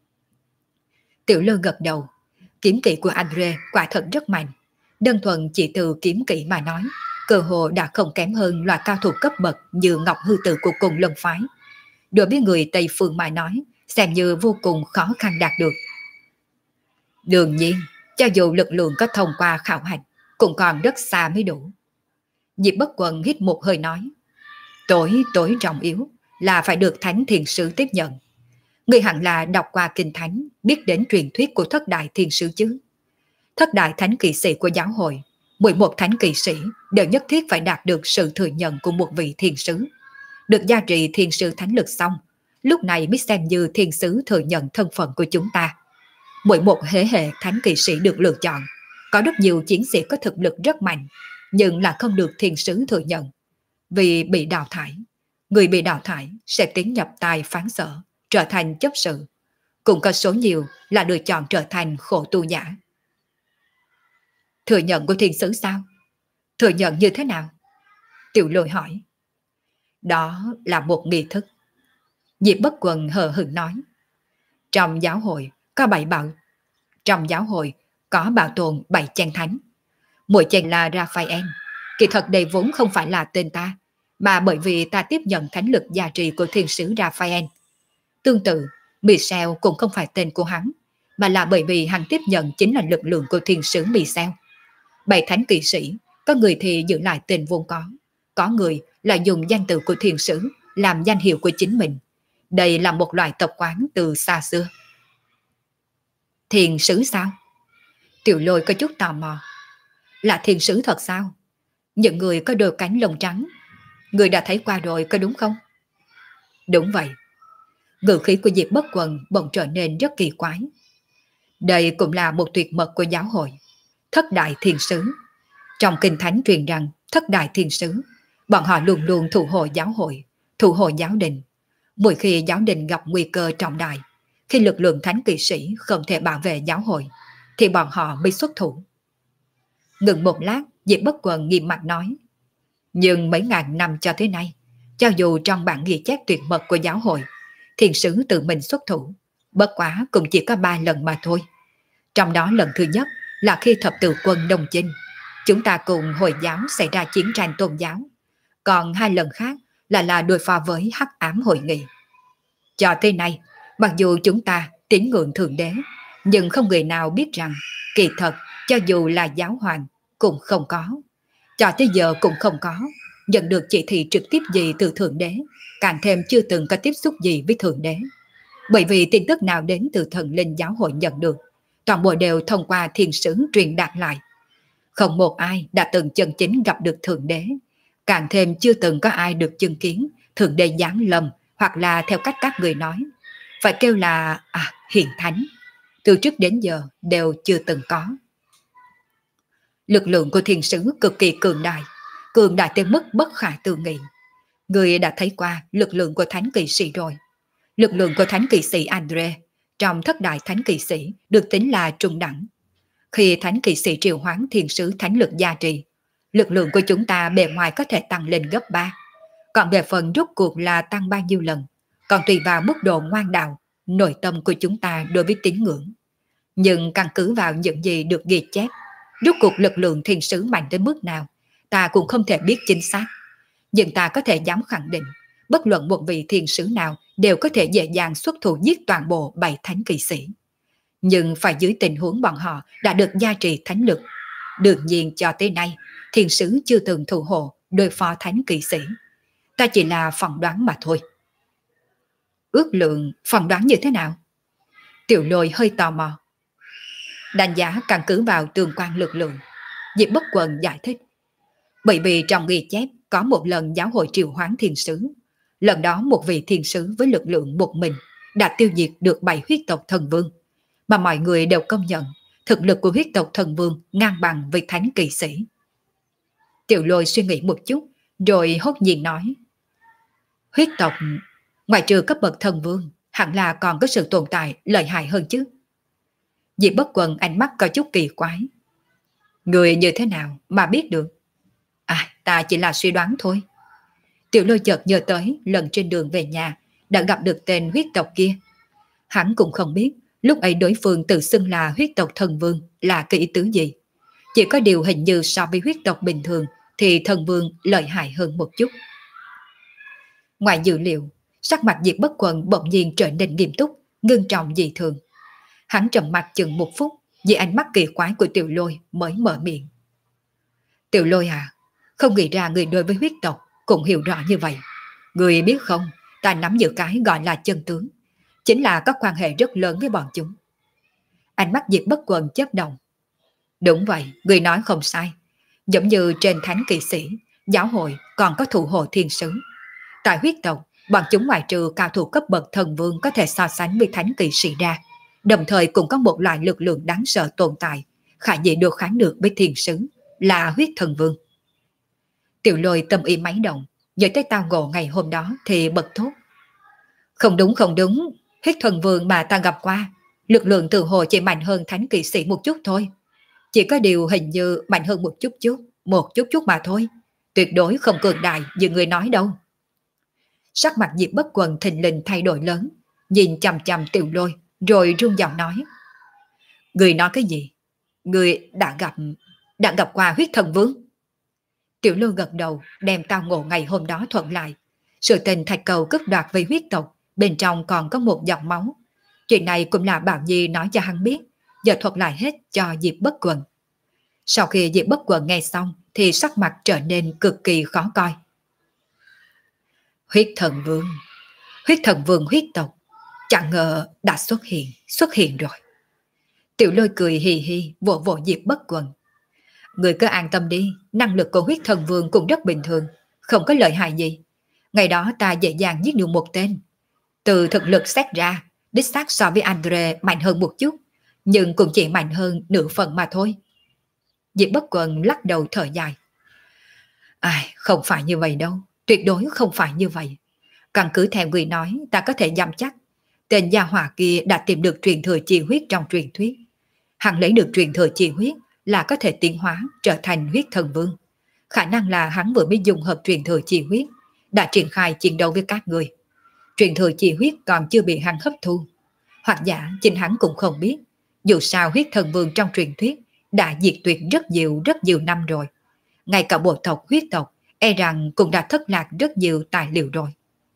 Tiểu Lư gật đầu. Kiếm kỹ của Andre quả thật rất mạnh. Đơn thuần chỉ từ kiếm kỹ mà nói, cơ hồ đã không kém hơn loại cao thủ cấp bậc như Ngọc Hư Tử của cùng lân phái. Đối với người Tây Phương mà nói, xem như vô cùng khó khăn đạt được. Đương nhiên, cho dù lực lượng có thông qua khảo hạch, cũng còn rất xa mới đủ. Diệp Bất Quần hít một hơi nói, tối trọng yếu là phải được Thánh Thiền Sứ tiếp nhận. Người hẳn là đọc qua kinh thánh, biết đến truyền thuyết của thất đại thiên sứ chứ. Thất đại thánh kỵ sĩ của giáo hội, mỗi một thánh kỵ sĩ đều nhất thiết phải đạt được sự thừa nhận của một vị thiên sứ. Được gia trì thiên sứ thánh lực xong, lúc này mới xem như thiên sứ thừa nhận thân phận của chúng ta. Mỗi một thế hệ thánh kỵ sĩ được lựa chọn, có rất nhiều chiến sĩ có thực lực rất mạnh, nhưng là không được thiên sứ thừa nhận. Vì bị đào thải, người bị đào thải sẽ tiến nhập tài phán sở, trở thành chấp sự. Cũng có số nhiều là được chọn trở thành khổ tu giả. Thừa nhận của thiên sứ sao? Thừa nhận như thế nào? Tiểu Lôi hỏi. Đó là một nghi thức. Diệp Bất Quần hờ hững nói. Trong giáo hội có bảo tồn 7 chân thánh. Mỗi chân là Raphael. Kỳ thật đây vốn không phải là tên ta, mà bởi vì ta tiếp nhận thánh lực gia trì của thiên sứ Raphael. Tương tự, Michel cũng không phải tên của hắn, mà là bởi vì hắn tiếp nhận chính là lực lượng của thiên sứ Michel. 7 thánh kỵ sĩ, có người thì giữ lại tên vốn có người là dùng danh từ của thiên sứ làm danh hiệu của chính mình. Đây là một loại tập quán từ xa xưa. Thiên sứ sao? Tiểu Lôi có chút tò mò. Là thiên sứ thật sao? những người có đôi cánh lông trắng. Người đã thấy qua rồi có đúng không? Đúng vậy. Ngữ khí của Diệp Bất Quần bỗng trở nên rất kỳ quái. Đây cũng là một tuyệt mật của giáo hội. Thất đại thiên sứ. Trong kinh thánh truyền rằng thất đại thiên sứ, bọn họ luôn luôn thủ hộ giáo hội, thủ hộ giáo đình. Mỗi khi giáo đình gặp nguy cơ trọng đại, khi lực lượng thánh kỵ sĩ không thể bảo vệ giáo hội, thì bọn họ mới xuất thủ. Ngừng một lát, Diệp Bất Quần nghiêm mặt nói. Nhưng mấy ngàn năm cho tới nay, cho dù trong bản ghi chép tuyệt mật của giáo hội, thiên sứ tự mình xuất thủ, bất quá cũng chỉ có 3 lần mà thôi. Trong đó lần thứ nhất là khi thập tự quân Đông Chinh, chúng ta cùng Hồi giáo xảy ra chiến tranh tôn giáo. Còn 2 lần khác là đối phó với Hắc Ám Hội Nghị. Cho tới nay, mặc dù chúng ta tín ngưỡng Thượng Đế, nhưng không người nào biết rằng kỳ thật cho dù là giáo hoàng cũng không có. Cho tới giờ cũng không có nhận được chỉ thị trực tiếp gì từ Thượng Đế, càng thêm chưa từng có tiếp xúc gì với Thượng Đế. Bởi vì tin tức nào đến từ thần linh giáo hội nhận được, toàn bộ đều thông qua thiên sứ truyền đạt lại. Không một ai đã từng chân chính gặp được Thượng Đế, càng thêm chưa từng có ai được chứng kiến Thượng Đế giáng lâm, hoặc là theo cách các người nói, phải kêu là hiền thánh. Từ trước đến giờ đều chưa từng có. Lực lượng của thiên sứ cực kỳ cường đại tới mức bất khả tư nghị. Người đã thấy qua lực lượng của thánh kỵ sĩ rồi. Lực lượng của thánh kỵ sĩ Andre trong thất đại thánh kỵ sĩ được tính là trung đẳng. Khi thánh kỵ sĩ triệu hoán thiên sứ thánh lực gia trì, lực lượng của chúng ta bề ngoài có thể tăng lên gấp 3. Còn về phần rốt cuộc là tăng bao nhiêu lần, còn tùy vào mức độ ngoan đạo, nội tâm của chúng ta đối với tín ngưỡng. Nhưng căn cứ vào những gì được ghi chép, rốt cuộc lực lượng thiên sứ mạnh tới mức nào, ta cũng không thể biết chính xác. Nhưng ta có thể dám khẳng định, bất luận một vị thiên sứ nào đều có thể dễ dàng xuất thủ giết toàn bộ 7 thánh kỵ sĩ. Nhưng phải dưới tình huống bọn họ đã được gia trì thánh lực. Đương nhiên cho tới nay, thiên sứ chưa từng thủ hộ đối phó thánh kỵ sĩ. Ta chỉ là phỏng đoán mà thôi. Ước lượng phỏng đoán như thế nào? Tiểu Lôi hơi tò mò. Đánh giá căn cứ vào tương quan lực lượng. Diệp Bất Quần giải thích. Bởi vì trong ghi chép có một lần giáo hội triệu hoán thiên sứ. Lần đó một vị thiên sứ với lực lượng một mình đã tiêu diệt được 7 huyết tộc thần vương. Mà mọi người đều công nhận thực lực của huyết tộc thần vương ngang bằng với thánh kỵ sĩ. Tiểu Lôi suy nghĩ một chút rồi hốt nhiên nói. Huyết tộc, ngoài trừ cấp bậc thần vương, hẳn là còn có sự tồn tại lợi hại hơn chứ. Diệp Bất Quần ánh mắt có chút kỳ quái. Người như thế nào mà biết được? Ta chỉ là suy đoán thôi. Tiểu Lôi chợt nhớ tới lần trên đường về nhà đã gặp được tên huyết tộc kia. Hắn cũng không biết lúc ấy đối phương tự xưng là huyết tộc thần vương là cái ý tứ gì. Chỉ có điều hình như so với huyết tộc bình thường thì thần vương lợi hại hơn một chút. Ngoài dự liệu, sắc mặt Diệp Bất Quần bỗng nhiên trở nên nghiêm túc, ngưng trọng dị thường. Hắn trầm mặt chừng một phút, vì ánh mắt kỳ quái của Tiểu Lôi mới mở miệng. Tiểu Lôi à, không nghĩ ra người đối với huyết tộc cũng hiểu rõ như vậy. Người biết không, ta nắm giữ cái gọi là chân tướng, chính là có quan hệ rất lớn với bọn chúng. Ánh mắt Diệp Bất Quần chớp động. Đúng vậy, người nói không sai. Giống như trên thánh kỵ sĩ, giáo hội còn có thủ hộ thiên sứ. Tại huyết tộc, bọn chúng ngoại trừ cao thủ cấp bậc thần vương có thể so sánh với thánh kỵ sĩ ra, đồng thời cũng có một loại lực lượng đáng sợ tồn tại, khả dĩ được kháng được với thiên sứ, là huyết thần vương. Tiểu Lôi tâm ý máy động, nhớ tới tao ngộ ngày hôm đó thì bật thốt. Không đúng, huyết thần vương mà ta gặp qua, lực lượng tự hồ chỉ mạnh hơn thánh kỵ sĩ một chút thôi. Chỉ có điều hình như mạnh hơn một chút mà thôi. Tuyệt đối không cường đại như người nói đâu. Sắc mặt Diệp Bất Quần thình lình thay đổi lớn, nhìn chằm chằm Tiểu Lôi, rồi run giọng nói. Người nói cái gì? Người đã gặp qua huyết thần vương? Tiểu Lôi gật đầu, đem tao ngộ ngày hôm đó thuận lại. Sự tình thạch cầu cướp đoạt với huyết tộc, bên trong còn có một giọt máu. Chuyện này cũng là Bảo Nhi nói cho hắn biết, giờ thuật lại hết cho Diệp Bất Quần. Sau khi Diệp Bất Quần nghe xong, thì sắc mặt trở nên cực kỳ khó coi. Huyết thần vương huyết tộc, chẳng ngờ đã xuất hiện rồi. Tiểu Lôi cười hì hì vỗ vỗ Diệp Bất Quần. Người cứ an tâm đi, năng lực của huyết thần vương cũng rất bình thường, không có lợi hại gì. Ngày đó ta dễ dàng giết được một tên. Từ thực lực xét ra, đích xác so với Andre mạnh hơn một chút, nhưng cũng chỉ mạnh hơn nửa phần mà thôi. Diệp Bất Quần lắc đầu thở dài. Ai, không phải như vậy đâu, tuyệt đối không phải như vậy. Căn cứ theo người nói, ta có thể dám chắc, tên gia hỏa kia đã tìm được truyền thừa chi huyết trong truyền thuyết. Hắn lấy được truyền thừa chi huyết là có thể tiến hóa trở thành huyết thần vương. Khả năng là hắn vừa mới dùng hợp truyền thừa chi huyết, đã triển khai chiến đấu với các người. Truyền thừa chi huyết còn chưa bị hắn hấp thu. Hoặc giả chính hắn cũng không biết, dù sao huyết thần vương trong truyền thuyết đã diệt tuyệt rất nhiều năm rồi. Ngay cả bộ tộc huyết tộc e rằng cũng đã thất lạc rất nhiều tài liệu rồi.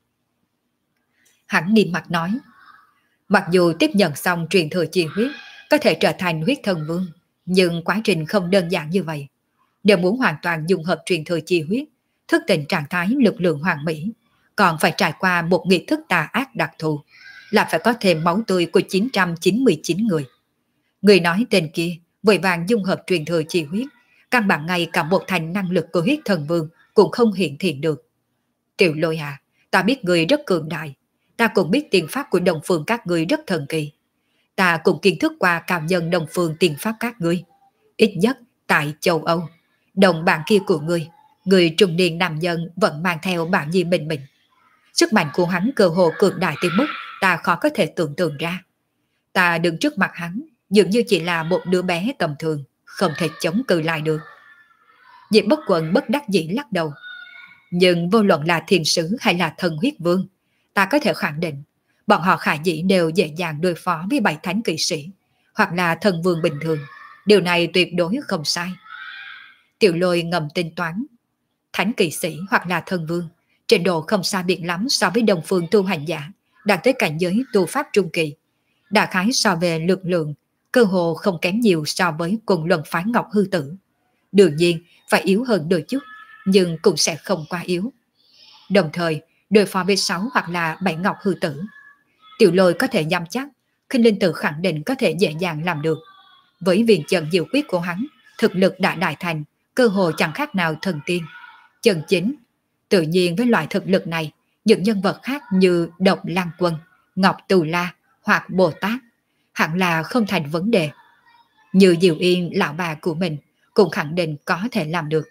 Hắn nghiêm mặt nói, mặc dù tiếp nhận xong truyền thừa chi huyết có thể trở thành huyết thần vương, nhưng quá trình không đơn giản như vậy. Nếu muốn hoàn toàn dung hợp truyền thừa chi huyết, thức tỉnh trạng thái lực lượng hoàn mỹ, còn phải trải qua một nghi thức tà ác đặc thù, là phải có thêm máu tươi của 999 người. Người nói tên kia vội vàng dung hợp truyền thừa chi huyết, căn bản ngay cả một thành năng lực của huyết thần vương cũng không hiện thiện được. Tiểu Lôi à, ta biết người rất cường đại, ta cũng biết tiền pháp của đồng phương các ngươi rất thần kỳ. Ta cũng kiến thức qua cao nhân đồng phương tiền pháp các ngươi. Ít nhất tại châu Âu, đồng bạn kia của ngươi, người trung niên nam nhân vẫn mang theo bản nhi mình. Sức mạnh của hắn cơ hồ cường đại tới mức ta khó có thể tưởng tượng ra. Ta đứng trước mặt hắn dường như chỉ là một đứa bé tầm thường, không thể chống cự lại được. Diệp Bất Quần bất đắc dĩ lắc đầu. Nhưng vô luận là thiên sứ hay là thần huyết vương, ta có thể khẳng định bọn họ khả dĩ đều dễ dàng đối phó với 7 thánh kỵ sĩ hoặc là thần vương bình thường. Điều này tuyệt đối không sai. Tiểu Lôi ngầm tính toán, thánh kỵ sĩ hoặc là thần vương trình độ không xa biệt lắm so với đồng phương tu hành giả đạt tới cảnh giới tu pháp trung kỳ. Đại khái so về lực lượng, cơ hồ không kém nhiều so với cùng luận phái Ngọc Hư Tử. Đương nhiên phải yếu hơn đôi chút, nhưng cũng sẽ không quá yếu. Đồng thời, đối phó với 6 hoặc là 7 Ngọc Hư Tử, Tiểu Lôi có thể dám chắc Khinh Linh Tử khẳng định có thể dễ dàng làm được. Với viên trận diệu quyết của hắn, thực lực đã đại thành, cơ hồ chẳng khác nào thần tiên. Chân chính, tự nhiên với loại thực lực này, những nhân vật khác như Độc Lang Quân, Ngọc Tù La hoặc Bồ Tát hẳn là không thành vấn đề. Như Diệu Yên lão bà của mình cũng khẳng định có thể làm được.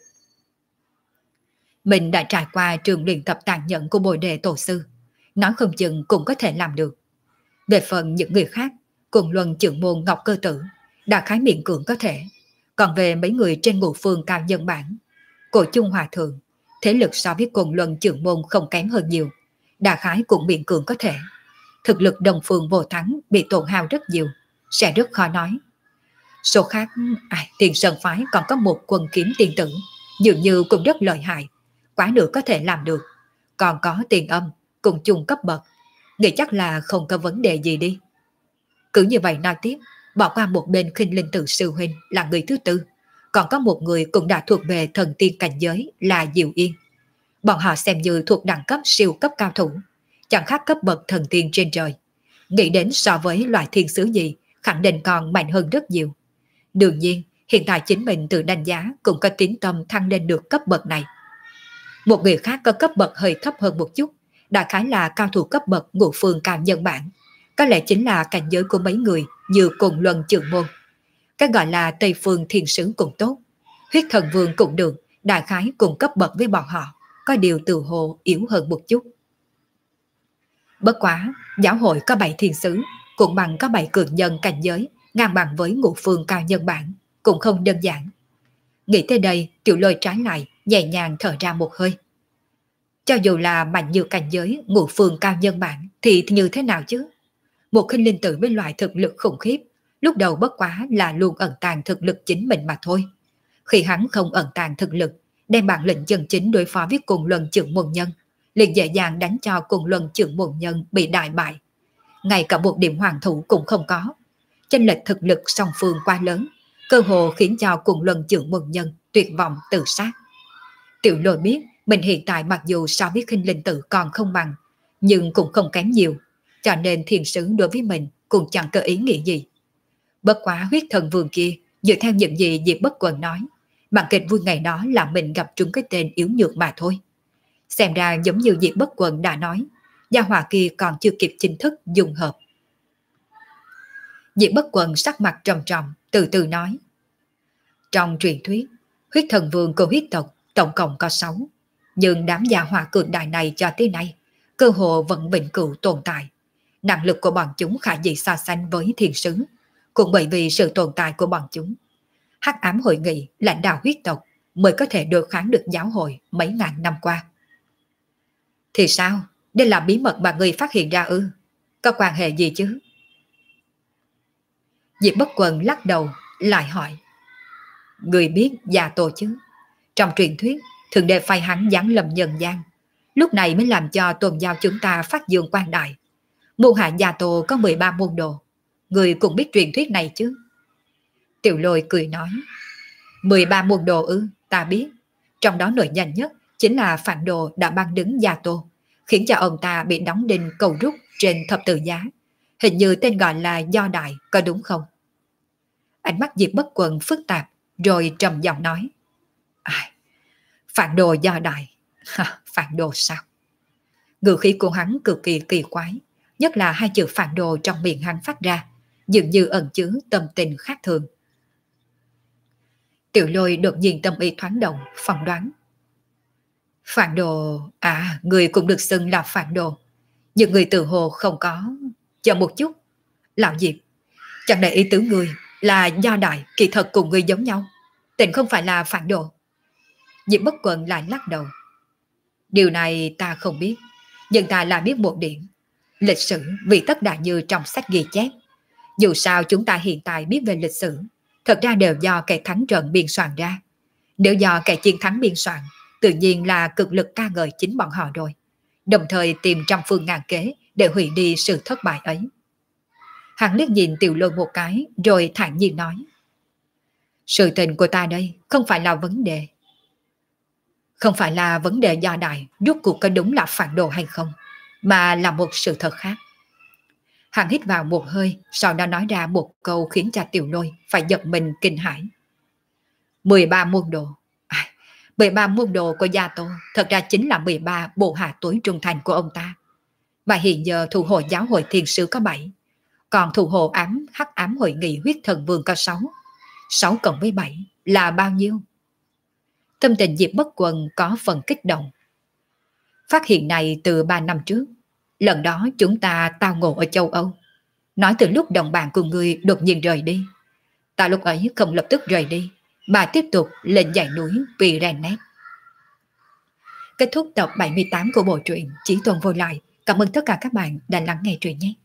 Mình đã trải qua trường luyện tập tàn nhẫn của Bồ Đề Tổ Sư, nói không chừng cũng có thể làm được. Về phần những người khác, cùng luân trưởng môn Ngọc Cơ Tử, đã khái miệng cưỡng có thể. Còn về mấy người trên ngũ phương cao nhân bản, Cổ Chung Hòa Thượng, thế lực so với cùng luân trưởng môn không kém hơn nhiều, đại khái cũng miệng cưỡng có thể. Thực lực đồng phương vô thắng bị tổn hao rất nhiều, sẽ rất khó nói. Số khác, Tiền Sơn Phái còn có một quân kiếm tiên tử, dường như cũng rất lợi hại, quá nữa có thể làm được. Còn có Tiền Âm, cùng chung cấp bậc, nghĩ chắc là không có vấn đề gì đi. Cứ như vậy nói tiếp, bỏ qua một bên Khinh Linh Tử sư huynh là người thứ tư, còn có một người cũng đã thuộc về thần tiên cảnh giới là Diệu Yên. Bọn họ xem như thuộc đẳng cấp siêu cấp cao thủ, chẳng khác cấp bậc thần tiên trên trời. Nghĩ đến so với loại thiên sứ gì, khẳng định còn mạnh hơn rất nhiều. Đương nhiên, hiện tại chính mình tự đánh giá cũng có tín tâm thăng lên được cấp bậc này. Một người khác có cấp bậc hơi thấp hơn một chút, đại khái là cao thủ cấp bậc ngũ phương cao nhân bản, có lẽ chính là cảnh giới của mấy người như cùng luân trưởng môn. Cái gọi là Tây Phương Thiên Sứ cũng tốt, huyết thần vương cũng được, đại khái cùng cấp bậc với bọn họ, có điều từ hồ yếu hơn một chút. Bất quá, giáo hội có 7 thiên sứ, cũng bằng có 7 cường nhân cảnh giới, ngang bằng với ngũ phương cao nhân bản, cũng không đơn giản. Nghĩ tới đây, Tiểu Lôi trái lại, nhẹ nhàng thở ra một hơi. Cho dù là mạnh như cảnh giới ngũ phương cao nhân bản thì như thế nào chứ? Một Khinh Linh Tử với loại thực lực khủng khiếp, lúc đầu bất quá là luôn ẩn tàng thực lực chính mình mà thôi. Khi hắn không ẩn tàng thực lực, đem bản lĩnh chân chính đối phó với cùng luân trưởng môn nhân, liền dễ dàng đánh cho cùng luân trưởng môn nhân bị đại bại. Ngay cả một điểm hoàng thủ cũng không có. Chênh lệch thực lực song phương quá lớn, cơ hồ khiến cho cùng luân trưởng môn nhân tuyệt vọng tự sát. Tiểu Lôi biết mình hiện tại mặc dù so với Khinh Linh Tử còn không bằng, nhưng cũng không kém nhiều, cho nên thiên sứ đối với mình cũng chẳng có ý nghĩa gì. Bất quá huyết thần vương kia, dựa theo những gì Diệp Bất Quần nói, Màn kịch vui ngày đó là mình gặp trúng cái tên yếu nhược mà thôi. Xem ra giống như Diệp Bất Quần đã nói, gia hỏa kia còn chưa kịp chính thức dùng hợp. Diệp Bất Quần sắc mặt trầm trầm, từ từ nói. Trong truyền thuyết, huyết thần vương của huyết tộc tổng cộng có 6, nhưng đám gia hỏa cường đại này cho tới nay, cơ hồ vẫn bình cựu tồn tại. Năng lực của bọn chúng khả dĩ so sánh với thiên sứ, cũng bởi vì sự tồn tại của bọn chúng. Hắc ám hội nghị lãnh đạo huyết tộc mới có thể đối kháng được giáo hội mấy ngàn năm qua. Thì sao? Đây là bí mật mà người phát hiện ra ư? Có quan hệ gì chứ? Diệp Bất Quần lắc đầu, lại hỏi. Người biết Gia Tô chứ? Trong truyền thuyết, Thượng Đế phái hắn giáng lâm nhân gian. Lúc này mới làm cho tôn giáo chúng ta phát dương quang đại. Môn hạ Gia Tô có 13 môn đồ. Người cũng biết truyền thuyết này chứ? Tiểu Lôi cười nói. 13 môn đồ ư? Ta biết. Trong đó nổi danh nhất chính là phản đồ đã ban đứng Gia Tô, khiến cho ông ta bị đóng đinh cầu rút trên thập tự giá. Hình như tên gọi là Do Đại, có đúng không? Ánh mắt Diệp Bất Quần phức tạp, rồi trầm giọng nói. Phản đồ Do Đại. Phản đồ sao? Ngữ khí của hắn cực kỳ kỳ quái, nhất là hai chữ phản đồ trong miệng hắn phát ra, dường như ẩn chứa tâm tình khác thường. Tiểu Lôi đột nhiên tâm ý thoáng động, phỏng đoán. Phản đồ, người cũng được xưng là phản đồ. Nhưng người tự hồ không có. Chờ một chút. Lão Diệp, chẳng lẽ ý tứ người là Do Đại kỳ thật cùng người giống nhau, tình không phải là phản đồ? Diệp Bất Quần lại lắc đầu. Điều này ta không biết, nhưng ta là biết một điểm. Lịch sử vì tất đã như trong sách ghi chép. Dù sao chúng ta hiện tại biết về lịch sử, thật ra đều do kẻ thắng trận biên soạn ra. Nếu do kẻ chiến thắng biên soạn, tự nhiên là cực lực ca ngợi chính bọn họ rồi, đồng thời tìm trăm phương ngàn kế để hủy đi sự thất bại ấy. Hắn liếc nhìn Tiểu Lôi một cái, rồi thản nhiên nói. Sự tình của ta đây không phải là vấn đề. Không phải là vấn đề Do Đại rốt cuộc có đúng là phản đồ hay không, mà là một sự thật khác. Hắn hít vào một hơi, sau đó nói ra một câu khiến cho Tiểu Lôi phải giật mình kinh hãi. 13 môn đồ. 13 môn đồ của Gia Tô thật ra chính là 13 bộ hạ tối trung thành của ông ta. Và hiện giờ thủ hộ giáo hội thiên sứ có 7, còn thủ hộ hắc ám hội nghị huyết thần vương có 6. 6 cộng với 7 là bao nhiêu? Tâm tình Diệp Bất Quần có phần kích động. Phát hiện này từ 3 năm trước, lần đó chúng ta tao ngộ ở châu Âu. Nói từ lúc đồng bạn của người đột nhiên rời đi, ta lúc ấy không lập tức rời đi, mà tiếp tục lên dãy núi Pyrenees. Kết thúc tập 78 của bộ truyện Chí Tôn Vô Lại. Cảm ơn tất cả các bạn đã lắng nghe truyện nhé.